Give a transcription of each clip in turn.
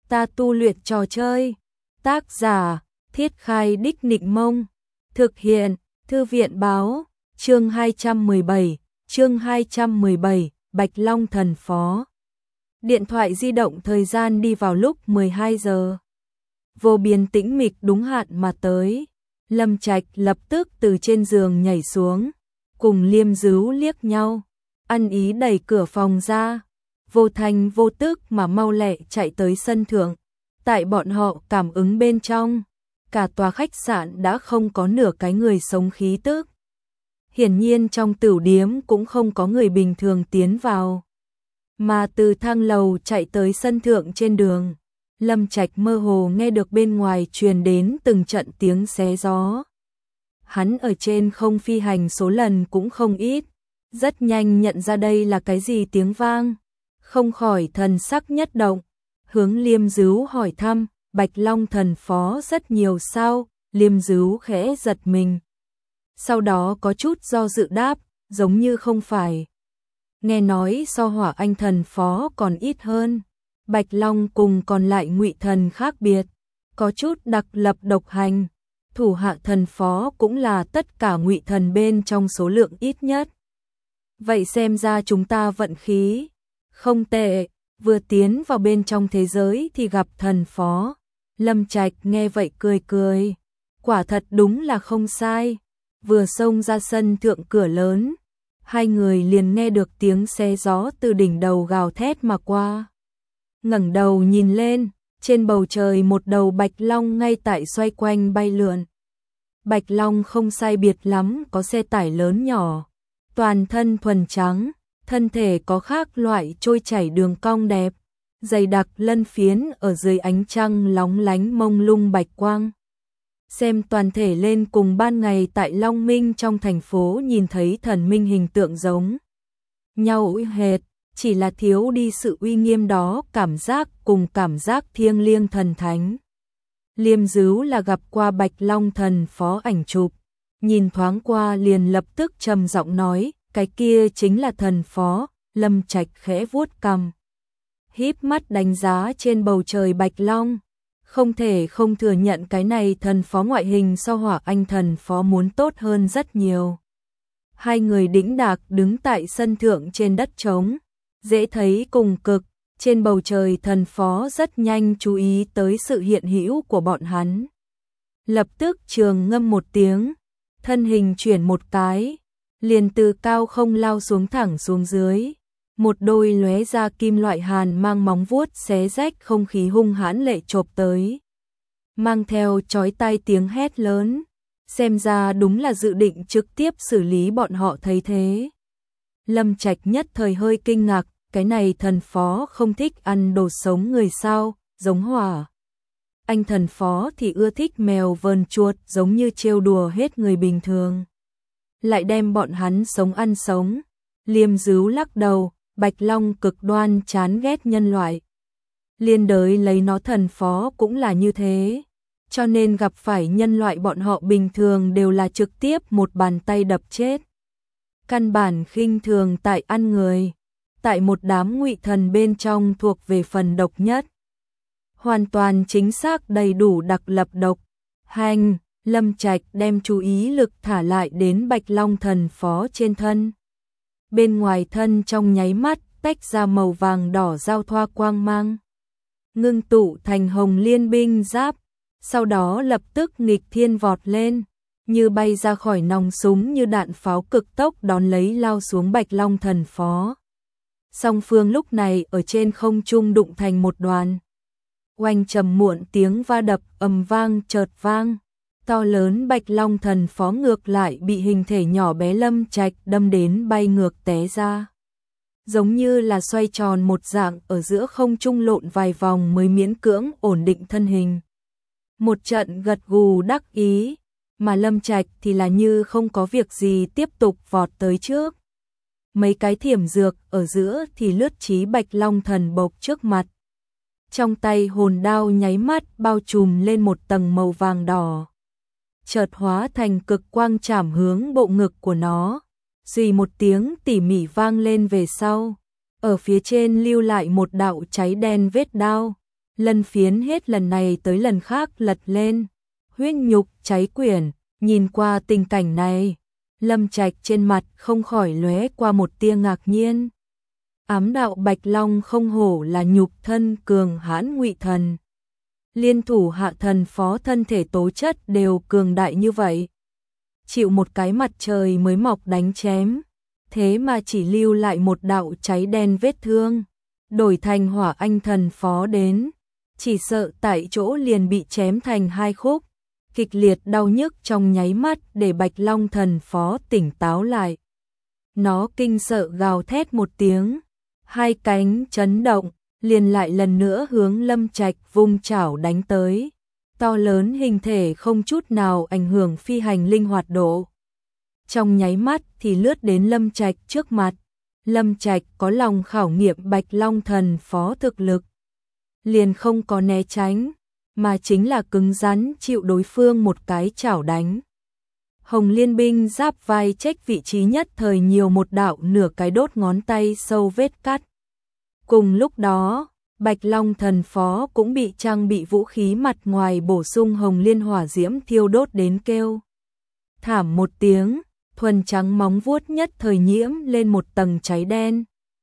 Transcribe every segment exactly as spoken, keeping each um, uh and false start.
ta tu luyện trò chơi. Tác giả, Thiết Khai Đích Nịnh Mông. Thực hiện, Thư viện Báo. Chương hai trăm mười bảy, chương hai trăm mười bảy, Bạch Long Thần Phó. Điện thoại di động thời gian đi vào lúc mười hai giờ. Vô biên tĩnh mịch đúng hạn mà tới. Lâm Trạch lập tức từ trên giường nhảy xuống, cùng Liêm Dứu liếc nhau, ăn ý đẩy cửa phòng ra, vô thanh vô tức mà mau lẹ chạy tới sân thượng. Tại bọn họ cảm ứng bên trong, cả tòa khách sạn đã không có nửa cái người sống khí tức. Hiển nhiên trong tửu điếm cũng không có người bình thường tiến vào. Mà từ thang lầu chạy tới sân thượng trên đường, Lâm Trạch mơ hồ nghe được bên ngoài truyền đến từng trận tiếng xé gió. Hắn ở trên không phi hành số lần cũng không ít, rất nhanh nhận ra đây là cái gì tiếng vang, không khỏi thần sắc nhất động, hướng Liêm Dứu hỏi thăm, Bạch Long Thần Phó rất nhiều sao? Liêm Dứu khẽ giật mình, sau đó có chút do dự đáp, giống như không phải. Nghe nói so Hỏa Anh Thần Phó còn ít hơn. Bạch Long cùng còn lại Ngụy Thần khác biệt, có chút đặc lập độc hành. Thủ hạ thần phó cũng là tất cả Ngụy Thần bên trong số lượng ít nhất. Vậy xem ra chúng ta vận khí không tệ, vừa tiến vào bên trong thế giới thì gặp thần phó. Lâm Trạch nghe vậy cười cười, quả thật đúng là không sai. Vừa xông ra sân thượng cửa lớn, hai người liền nghe được tiếng xé gió từ đỉnh đầu gào thét mà qua. Ngẩng đầu nhìn lên, trên bầu trời một đầu Bạch Long ngay tại xoay quanh bay lượn. Bạch Long không sai biệt lắm có xe tải lớn nhỏ, toàn thân thuần trắng, thân thể có khác loại trôi chảy đường cong đẹp, dày đặc lân phiến ở dưới ánh trăng lóng lánh mông lung bạch quang. Xem toàn thể lên cùng ban ngày tại Long Minh trong thành phố nhìn thấy thần minh hình tượng giống nhau uy hệt, chỉ là thiếu đi sự uy nghiêm đó, cảm giác cùng cảm giác thiêng liêng thần thánh. Liêm Dứu là gặp qua Bạch Long Thần Phó ảnh chụp, nhìn thoáng qua liền lập tức trầm giọng nói, cái kia chính là thần phó. Lâm Trạch khẽ vuốt cằm, híp mắt đánh giá trên bầu trời Bạch Long, không thể không thừa nhận cái này thần phó ngoại hình so Hỏa Anh Thần Phó muốn tốt hơn rất nhiều. Hai người đĩnh đạc đứng tại sân thượng trên đất trống, dễ thấy cùng cực, trên bầu trời thần phó rất nhanh chú ý tới sự hiện hữu của bọn hắn. Lập tức trường ngâm một tiếng, thân hình chuyển một cái, liền từ cao không lao xuống thẳng xuống dưới. Một đôi lóe ra kim loại hàn mang móng vuốt xé rách không khí hung hãn lệ chộp tới, mang theo chói tai tiếng hét lớn, xem ra đúng là dự định trực tiếp xử lý bọn họ thấy thế. Lâm Trạch nhất thời hơi kinh ngạc, cái này thần phó không thích ăn đồ sống người sao, giống Hỏa Anh Thần Phó thì ưa thích mèo vờn chuột, giống như trêu đùa hết người bình thường. Lại đem bọn hắn sống ăn sống. Liêm Dứu lắc đầu, Bạch Long cực đoan chán ghét nhân loại. Liên đới lấy nó thần phó cũng là như thế. Cho nên gặp phải nhân loại bọn họ bình thường đều là trực tiếp một bàn tay đập chết. Căn bản khinh thường tại ăn người. Tại một đám Ngụy Thần bên trong thuộc về phần độc nhất. Hoàn toàn chính xác đầy đủ đặc lập độc hành. Lâm Trạch đem chú ý lực thả lại đến Bạch Long Thần Phó trên thân. Bên ngoài thân trong nháy mắt tách ra màu vàng đỏ giao thoa quang mang, ngưng tụ thành hồng liên binh giáp, sau đó lập tức nghịch thiên vọt lên, như bay ra khỏi nòng súng như đạn pháo cực tốc đón lấy lao xuống Bạch Long Thần Phó. Song phương lúc này ở trên không trung đụng thành một đoàn. Oanh trầm muộn tiếng va đập ầm vang chợt vang. To lớn Bạch Long Thần Phó ngược lại bị hình thể nhỏ bé Lâm Trạch đâm đến bay ngược té ra. Giống như là xoay tròn một dạng ở giữa không trung lộn vài vòng mới miễn cưỡng ổn định thân hình. Một trận gật gù đắc ý, mà Lâm Trạch thì là như không có việc gì tiếp tục vọt tới trước. Mấy cái thiểm dược ở giữa thì lướt chí Bạch Long Thần bộc trước mặt. Trong tay hồn đao nháy mắt bao trùm lên một tầng màu vàng đỏ, chợt hóa thành cực quang chảm hướng bộ ngực của nó. Xùy một tiếng tỉ mỉ vang lên về sau, ở phía trên lưu lại một đạo cháy đen vết đao. Lân phiến hết lần này tới lần khác lật lên, huyết nhục cháy quyển, nhìn qua tình cảnh này, Lâm Trạch trên mặt không khỏi lóe qua một tia ngạc nhiên. Ám đạo Bạch Long không hổ là nhục thân cường hãn ngụy thần. Liên thủ hạ thần phó thân thể tố chất đều cường đại như vậy. Chịu một cái mặt trời mới mọc đánh chém, thế mà chỉ lưu lại một đạo cháy đen vết thương. Đổi thành Hỏa Anh thần phó đến, chỉ sợ tại chỗ liền bị chém thành hai khúc. Kịch liệt đau nhức trong nháy mắt để Bạch Long thần phó tỉnh táo lại. Nó kinh sợ gào thét một tiếng, hai cánh chấn động, liền lại lần nữa hướng Lâm Trạch vung chảo đánh tới. To lớn hình thể không chút nào ảnh hưởng phi hành linh hoạt độ. Trong nháy mắt thì lướt đến Lâm Trạch trước mặt. Lâm Trạch có lòng khảo nghiệm Bạch Long thần phó thực lực, liền không có né tránh, mà chính là cứng rắn chịu đối phương một cái chảo đánh. Hồng Liên binh giáp vai trách vị trí nhất thời nhiều một đạo nửa cái đốt ngón tay sâu vết cắt. Cùng lúc đó, Bạch Long thần phó cũng bị trang bị vũ khí mặt ngoài bổ sung Hồng Liên hỏa diễm thiêu đốt đến kêu thảm một tiếng, thuần trắng móng vuốt nhất thời nhiễm lên một tầng cháy đen.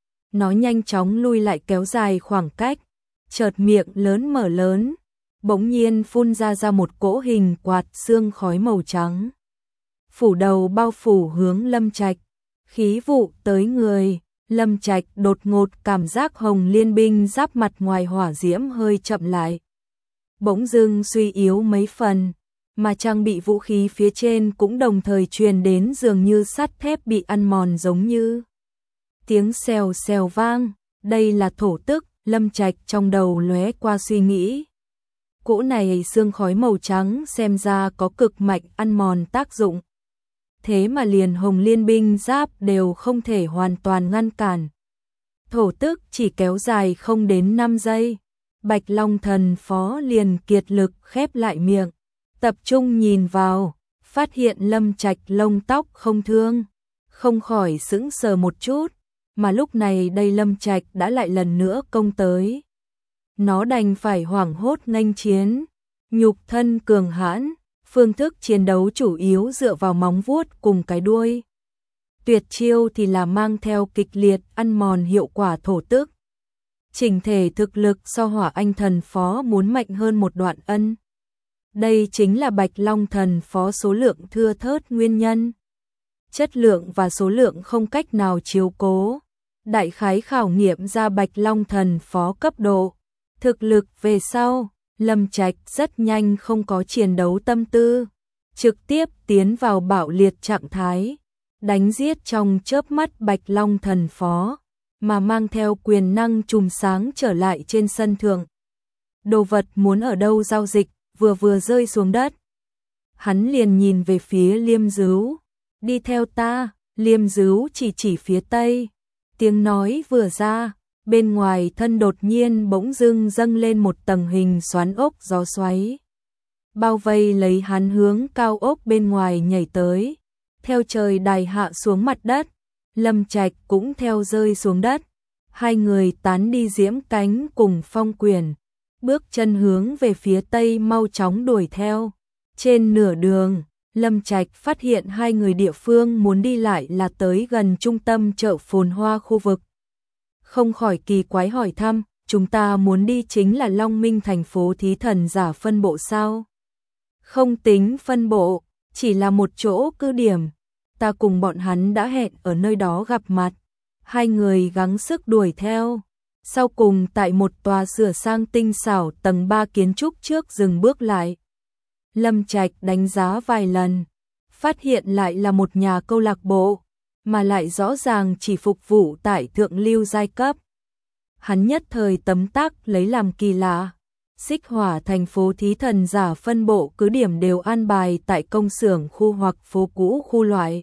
Nó nhanh chóng lui lại kéo dài khoảng cách, chợt miệng lớn mở lớn, bỗng nhiên phun ra ra một cỗ hình quạt xương khói màu trắng. Phủ đầu bao phủ hướng Lâm Trạch, khí vụ tới người. Lâm Trạch đột ngột cảm giác Hồng Liên binh giáp mặt ngoài hỏa diễm hơi chậm lại, bỗng dưng suy yếu mấy phần, mà trang bị vũ khí phía trên cũng đồng thời truyền đến dường như sắt thép bị ăn mòn giống như tiếng xèo xèo vang. Đây là thổ tức. Lâm Trạch trong đầu lóe qua suy nghĩ. Cỗ này xương khói màu trắng xem ra có cực mạnh ăn mòn tác dụng. Thế mà liền Hồng Liên binh giáp đều không thể hoàn toàn ngăn cản. Thổ tức chỉ kéo dài không đến năm giây. Bạch Long thần phó liền kiệt lực khép lại miệng, tập trung nhìn vào, phát hiện Lâm Trạch lông tóc không thương, không khỏi sững sờ một chút, mà lúc này đây Lâm Trạch đã lại lần nữa công tới. Nó đành phải hoảng hốt nghênh chiến, nhục thân cường hãn, phương thức chiến đấu chủ yếu dựa vào móng vuốt cùng cái đuôi. Tuyệt chiêu thì là mang theo kịch liệt ăn mòn hiệu quả thổ tức. Chỉnh thể thực lực so Hỏa Anh thần phó muốn mạnh hơn một đoạn ân. Đây chính là Bạch Long thần phó số lượng thưa thớt nguyên nhân. Chất lượng và số lượng không cách nào chiếu cố. Đại khái khảo nghiệm ra Bạch Long thần phó cấp độ. Thực lực về sau, Lâm Trạch rất nhanh không có chiến đấu tâm tư, trực tiếp tiến vào bạo liệt trạng thái, đánh giết trong chớp mắt Bạch Long thần phó, mà mang theo quyền năng chùm sáng trở lại trên sân thượng. Đồ vật muốn ở đâu giao dịch, vừa vừa rơi xuống đất. Hắn liền nhìn về phía Liêm Dứu, đi theo ta. Liêm Dứu chỉ chỉ phía tây, tiếng nói vừa ra, bên ngoài thân đột nhiên bỗng dưng dâng lên một tầng hình xoắn ốc gió xoáy, bao vây lấy hắn hướng cao ốc bên ngoài nhảy tới, theo trời đài hạ xuống mặt đất. Lâm Trạch cũng theo rơi xuống đất, hai người tán đi diễm cánh cùng phong quyền, bước chân hướng về phía tây mau chóng đuổi theo. Trên nửa đường, Lâm Trạch phát hiện hai người địa phương muốn đi lại là tới gần trung tâm chợ phồn hoa khu vực. Không khỏi kỳ quái hỏi thăm, chúng ta muốn đi chính là Long Minh thành phố thí thần giả phân bộ sao? Không tính phân bộ, chỉ là một chỗ cứ điểm. Ta cùng bọn hắn đã hẹn ở nơi đó gặp mặt. Hai người gắng sức đuổi theo. Sau cùng tại một tòa sửa sang tinh xảo tầng ba kiến trúc trước dừng bước lại. Lâm Trạch đánh giá vài lần, phát hiện lại là một nhà câu lạc bộ, mà lại rõ ràng chỉ phục vụ tại thượng lưu giai cấp. Hắn nhất thời tấm tắc lấy làm kỳ lạ. Xích Hỏa thành phố thí thần giả phân bộ cứ điểm đều an bài tại công xưởng khu hoặc phố cũ khu loại.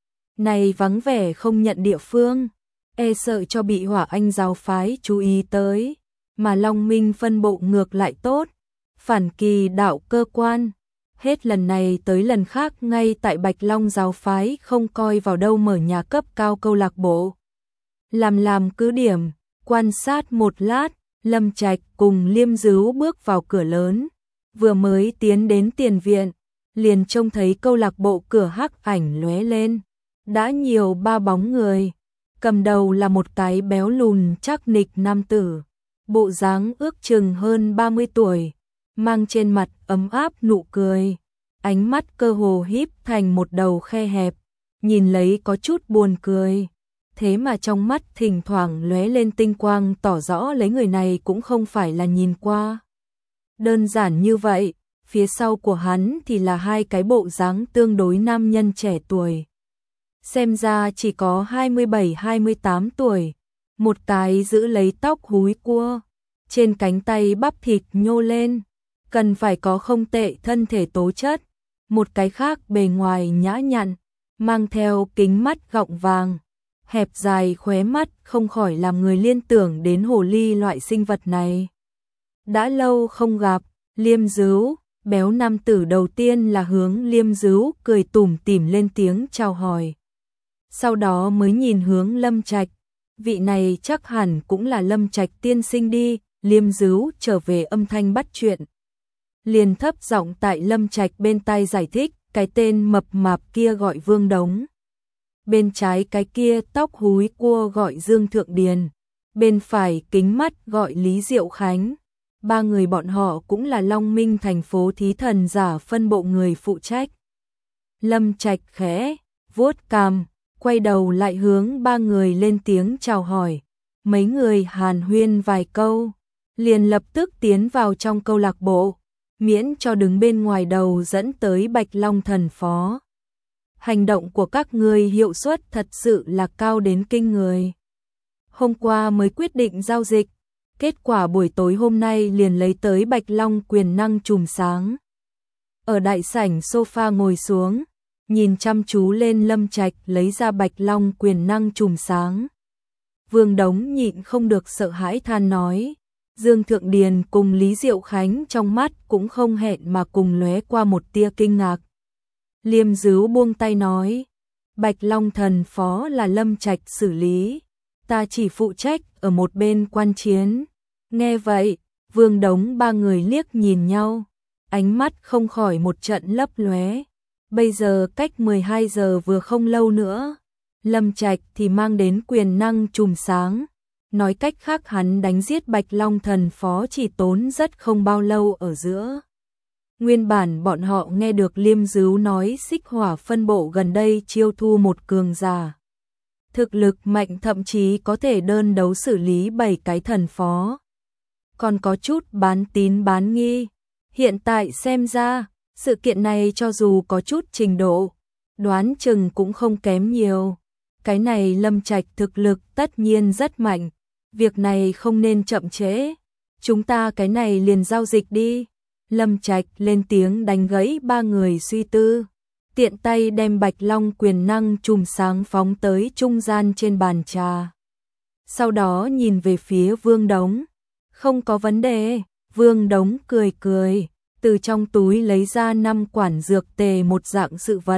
Này vắng vẻ không nhận địa phương, e sợ cho bị Hỏa Anh giáo phái chú ý tới, mà Long Minh phân bộ ngược lại tốt, phản kỳ đạo cơ quan. Hết lần này tới lần khác ngay tại Bạch Long giáo phái không coi vào đâu mở nhà cấp cao câu lạc bộ. Làm làm cứ điểm, quan sát một lát, Lâm Trạch cùng Liêm Dứu bước vào cửa lớn, vừa mới tiến đến tiền viện, liền trông thấy câu lạc bộ cửa hắc ảnh lóe lên, đã nhiều ba bóng người, cầm đầu là một cái béo lùn chắc nịch nam tử, bộ dáng ước chừng hơn ba mươi tuổi, mang trên mặt ấm áp nụ cười, ánh mắt cơ hồ híp thành một đầu khe hẹp, nhìn lấy có chút buồn cười. Thế mà trong mắt thỉnh thoảng lóe lên tinh quang tỏ rõ lấy người này cũng không phải là nhìn qua đơn giản như vậy, phía sau của hắn thì là hai cái bộ dáng tương đối nam nhân trẻ tuổi. Xem ra chỉ có hai mươi bảy hai mươi tám tuổi, một cái giữ lấy tóc húi cua, trên cánh tay bắp thịt nhô lên, cần phải có không tệ thân thể tố chất, một cái khác bề ngoài nhã nhặn, mang theo kính mắt gọng vàng, hẹp dài khóe mắt không khỏi làm người liên tưởng đến hồ ly loại sinh vật này. Đã lâu không gặp, Liêm Dứu, béo nam tử đầu tiên là hướng Liêm Dứu cười tủm tỉm lên tiếng chào hỏi. Sau đó mới nhìn hướng Lâm Trạch, vị này chắc hẳn cũng là Lâm Trạch tiên sinh đi, Liêm Dứu trở về âm thanh bắt chuyện. Liền thấp giọng tại Lâm Trạch bên tai giải thích, cái tên mập mạp kia gọi Vương Đống. Bên trái cái kia tóc húi cua gọi Dương Thượng Điền, bên phải kính mắt gọi Lý Diệu Khánh. Ba người bọn họ cũng là Long Minh thành phố thí thần giả phân bộ người phụ trách. Lâm Trạch khẽ vuốt cằm, quay đầu lại hướng ba người lên tiếng chào hỏi. Mấy người hàn huyên vài câu, liền lập tức tiến vào trong câu lạc bộ, miễn cho đứng bên ngoài đầu dẫn tới Bạch Long thần phó. Hành động của các ngươi hiệu suất thật sự là cao đến kinh người. Hôm qua mới quyết định giao dịch, kết quả buổi tối hôm nay liền lấy tới Bạch Long quyền năng chùm sáng. Ở đại sảnh sofa ngồi xuống, nhìn chăm chú lên Lâm Trạch lấy ra Bạch Long quyền năng chùm sáng. Vương Đống nhịn không được sợ hãi than nói, Dương Thượng Điền cùng Lý Diệu Khánh trong mắt cũng không hẹn mà cùng lóe qua một tia kinh ngạc. Liêm Dứu buông tay nói, Bạch Long thần phó là Lâm Trạch xử lý, ta chỉ phụ trách ở một bên quan chiến. Nghe vậy, Vương Đống ba người liếc nhìn nhau, ánh mắt không khỏi một trận lấp lóe. Bây giờ cách mười hai giờ vừa không lâu nữa, Lâm Trạch thì mang đến quyền năng chùm sáng. Nói cách khác hắn đánh giết Bạch Long thần phó chỉ tốn rất không bao lâu ở giữa. Nguyên bản bọn họ nghe được Liêm Dứu nói Xích Hỏa phân bộ gần đây chiêu thu một cường giả. Thực lực mạnh thậm chí có thể đơn đấu xử lý bảy cái thần phó. Còn có chút bán tín bán nghi. Hiện tại xem ra, sự kiện này cho dù có chút trình độ, đoán chừng cũng không kém nhiều. Cái này Lâm Trạch thực lực tất nhiên rất mạnh. Việc này không nên chậm trễ. Chúng ta cái này liền giao dịch đi. Lâm Trạch lên tiếng đánh gãy ba người suy tư. Tiện tay đem Bạch Long quyền năng chùm sáng phóng tới trung gian trên bàn trà. Sau đó nhìn về phía Vương Đống. Không có vấn đề. Vương Đống cười cười, từ trong túi lấy ra năm quản dược tề một dạng sự vật.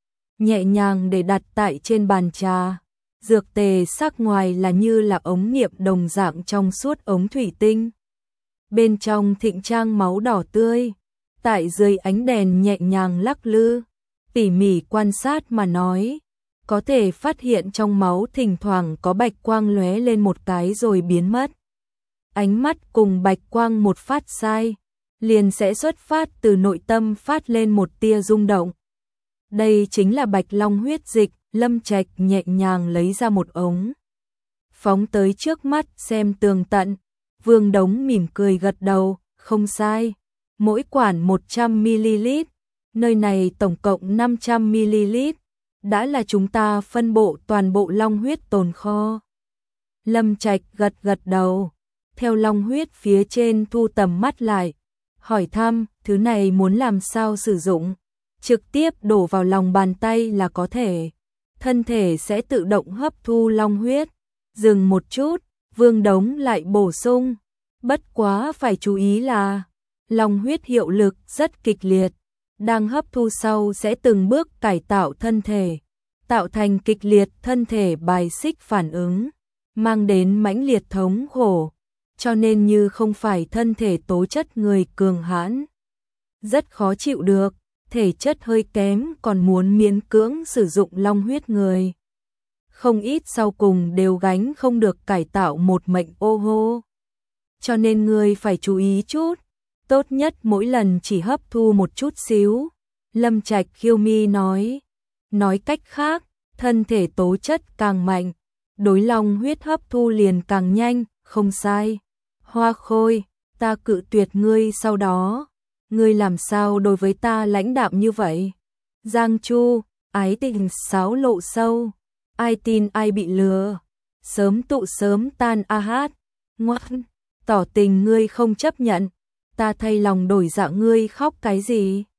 Nhẹ nhàng để đặt tại trên bàn trà. Dược tề sắc ngoài là như là ống nghiệm đồng dạng trong suốt ống thủy tinh. Bên trong thịnh trang máu đỏ tươi, tại dưới ánh đèn nhẹ nhàng lắc lư, tỉ mỉ quan sát mà nói, có thể phát hiện trong máu thỉnh thoảng có bạch quang lóe lên một cái rồi biến mất. Ánh mắt cùng bạch quang một phát sai, liền sẽ xuất phát từ nội tâm phát lên một tia rung động. Đây chính là Bạch Long huyết dịch. Lâm Trạch nhẹ nhàng lấy ra một ống, phóng tới trước mắt xem tường tận. Vương Đống mỉm cười gật đầu, không sai, mỗi quản một trăm mi li lít, nơi này tổng cộng năm trăm mi li lít, đã là chúng ta phân bộ toàn bộ long huyết tồn kho. Lâm Trạch gật gật đầu, theo long huyết phía trên thu tầm mắt lại, hỏi thăm, thứ này muốn làm sao sử dụng, trực tiếp đổ vào lòng bàn tay là có thể. Thân thể sẽ tự động hấp thu long huyết. Dừng một chút, Vương Đống lại bổ sung, bất quá phải chú ý là long huyết hiệu lực rất kịch liệt, đang hấp thu sau sẽ từng bước cải tạo thân thể, tạo thành kịch liệt thân thể bài xích phản ứng, mang đến mãnh liệt thống khổ. cho nên như không phải thân thể tố chất người cường hãn, rất khó chịu được, thể chất hơi kém còn muốn miễn cưỡng sử dụng long huyết người. Không ít sau cùng đều gánh không được cải tạo một mệnh ô hô. Cho nên ngươi phải chú ý chút, tốt nhất mỗi lần chỉ hấp thu một chút xíu. Lâm Trạch khiêu mi nói, nói cách khác, thân thể tố chất càng mạnh, đối long huyết hấp thu liền càng nhanh, không sai. Hoa Khôi, ta cự tuyệt ngươi sau đó, ngươi làm sao đối với ta lãnh đạm như vậy? Giang Chu, ái tình xáo lộ sâu, ai tin ai bị lừa, sớm tụ sớm tan a hát, ngoan, tỏ tình ngươi không chấp nhận, ta thay lòng đổi dạ ngươi khóc cái gì?